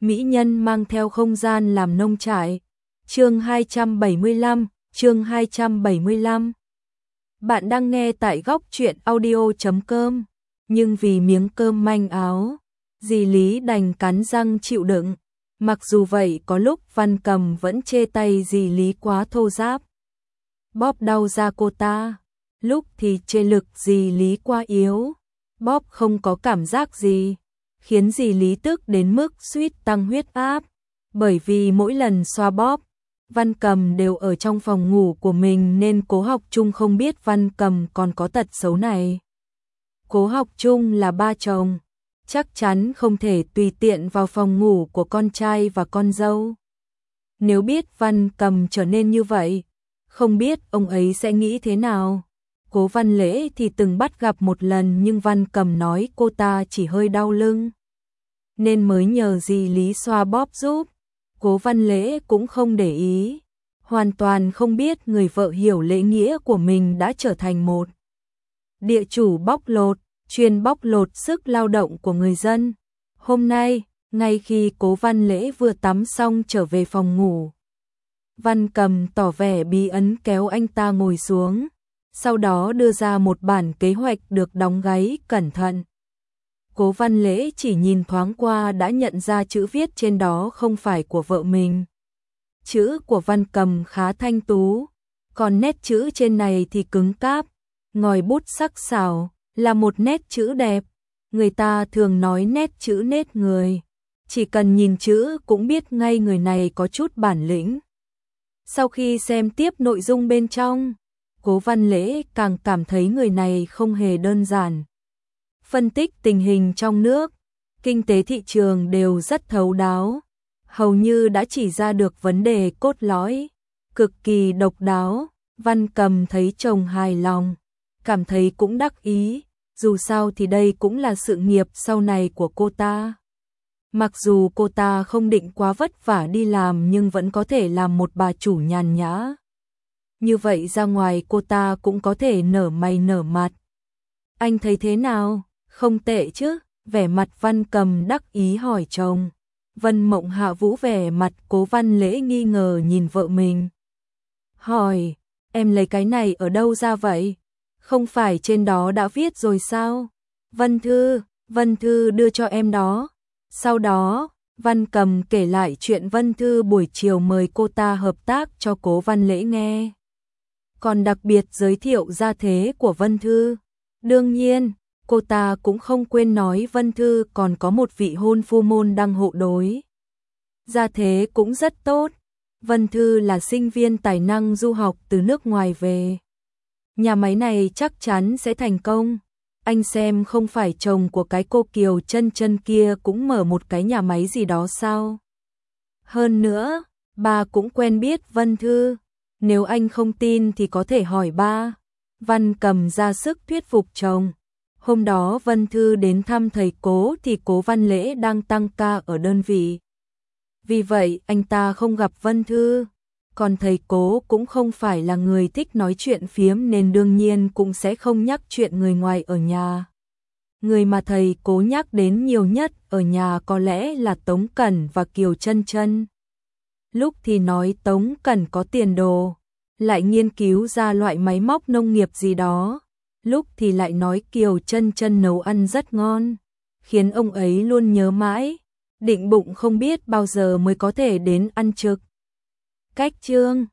mỹ nhân mang theo không gian làm nông trại. Chương 275, chương 275. Bạn đang nghe tại góc truyện audio.com, nhưng vì miếng cơm manh áo, dì Lý đành cắn răng chịu đựng. Mặc dù vậy có lúc Văn Cầm vẫn chê tay dì Lý quá thô ráp, bóp đau da cô ta, lúc thì chê lực dì Lý quá yếu, bóp không có cảm giác gì, khiến dì Lý tức đến mức suýt tăng huyết áp. Bởi vì mỗi lần xoa bóp, Văn Cầm đều ở trong phòng ngủ của mình nên Cố Học Trung không biết Văn Cầm còn có tật xấu này. Cố Học Trung là ba chồng, chắc chắn không thể tùy tiện vào phòng ngủ của con trai và con dâu. Nếu biết Văn Cầm trở nên như vậy, không biết ông ấy sẽ nghĩ thế nào. Cố Văn Lễ thì từng bắt gặp một lần nhưng Văn Cầm nói cô ta chỉ hơi đau lưng, nên mới nhờ dì Lý xoa bóp giúp. Cố Văn Lễ cũng không để ý, hoàn toàn không biết người vợ hiểu lễ nghĩa của mình đã trở thành một địa chủ bóc lột, chuyên bóc lột sức lao động của người dân. Hôm nay, ngay khi Cố Văn Lễ vừa tắm xong trở về phòng ngủ, Văn Cầm tỏ vẻ bí ẩn kéo anh ta ngồi xuống, sau đó đưa ra một bản kế hoạch được đóng gáy cẩn thận. Cố Văn Lễ chỉ nhìn thoáng qua đã nhận ra chữ viết trên đó không phải của vợ mình. Chữ của Văn Cầm khá thanh tú, còn nét chữ trên này thì cứng cáp, ngòi bút sắc sảo, là một nét chữ đẹp. Người ta thường nói nét chữ nết người, chỉ cần nhìn chữ cũng biết ngay người này có chút bản lĩnh. Sau khi xem tiếp nội dung bên trong, Cố Văn Lễ càng cảm thấy người này không hề đơn giản. Phân tích tình hình trong nước, kinh tế thị trường đều rất thấu đáo, hầu như đã chỉ ra được vấn đề cốt lõi, cực kỳ độc đáo. Văn Cầm thấy chồng hài lòng, cảm thấy cũng đắc ý, dù sao thì đây cũng là sự nghiệp sau này của cô ta. Mặc dù cô ta không định quá vất vả đi làm nhưng vẫn có thể làm một bà chủ nhàn nhã. Như vậy ra ngoài cô ta cũng có thể nở mày nở mặt. Anh thấy thế nào? Không tệ chứ? Vẻ mặt Văn Cầm đắc ý hỏi chồng. Vân Mộng Hạ vỗ vẻ mặt Cố Văn Lễ nghi ngờ nhìn vợ mình. Hỏi, em lấy cái này ở đâu ra vậy? Không phải trên đó đã viết rồi sao? Vân Thư đưa cho em đó. Sau đó, Văn Cầm kể lại chuyện Vân Thư buổi chiều mời cô ta hợp tác cho Cố Văn Lễ nghe. Còn đặc biệt giới thiệu gia thế của Vân Thư. Đương nhiên, cô ta cũng không quên nói Vân Thư còn có một vị hôn phu môn đăng hộ đối. Gia thế cũng rất tốt. Vân Thư là sinh viên tài năng du học từ nước ngoài về. Nhà máy này chắc chắn sẽ thành công. Anh xem không phải chồng của cái cô Kiều Chân Chân kia cũng mở một cái nhà máy gì đó sao? Hơn nữa, ba cũng quen biết Vân Thư. Nếu anh không tin thì có thể hỏi ba. Văn Cầm ra sức thuyết phục chồng. Hôm đó Vân Thư đến thăm thầy Cố thì Cố Văn Lễ đang tăng ca ở đơn vị. Vì vậy anh ta không gặp Vân Thư. Còn thầy Cố cũng không phải là người thích nói chuyện phiếm nên đương nhiên cũng sẽ không nhắc chuyện người ngoài ở nhà. Người mà thầy Cố nhắc đến nhiều nhất ở nhà có lẽ là Tống Cẩn và Kiều Chân Chân. Lúc thì nói Tống Cẩn có tiền đồ, lại nghiên cứu ra loại máy móc nông nghiệp gì đó. Lúc thì lại nói Kiều Chân Chân nấu ăn rất ngon, khiến ông ấy luôn nhớ mãi, định bụng không biết bao giờ mới có thể đến ăn trực. Cách chương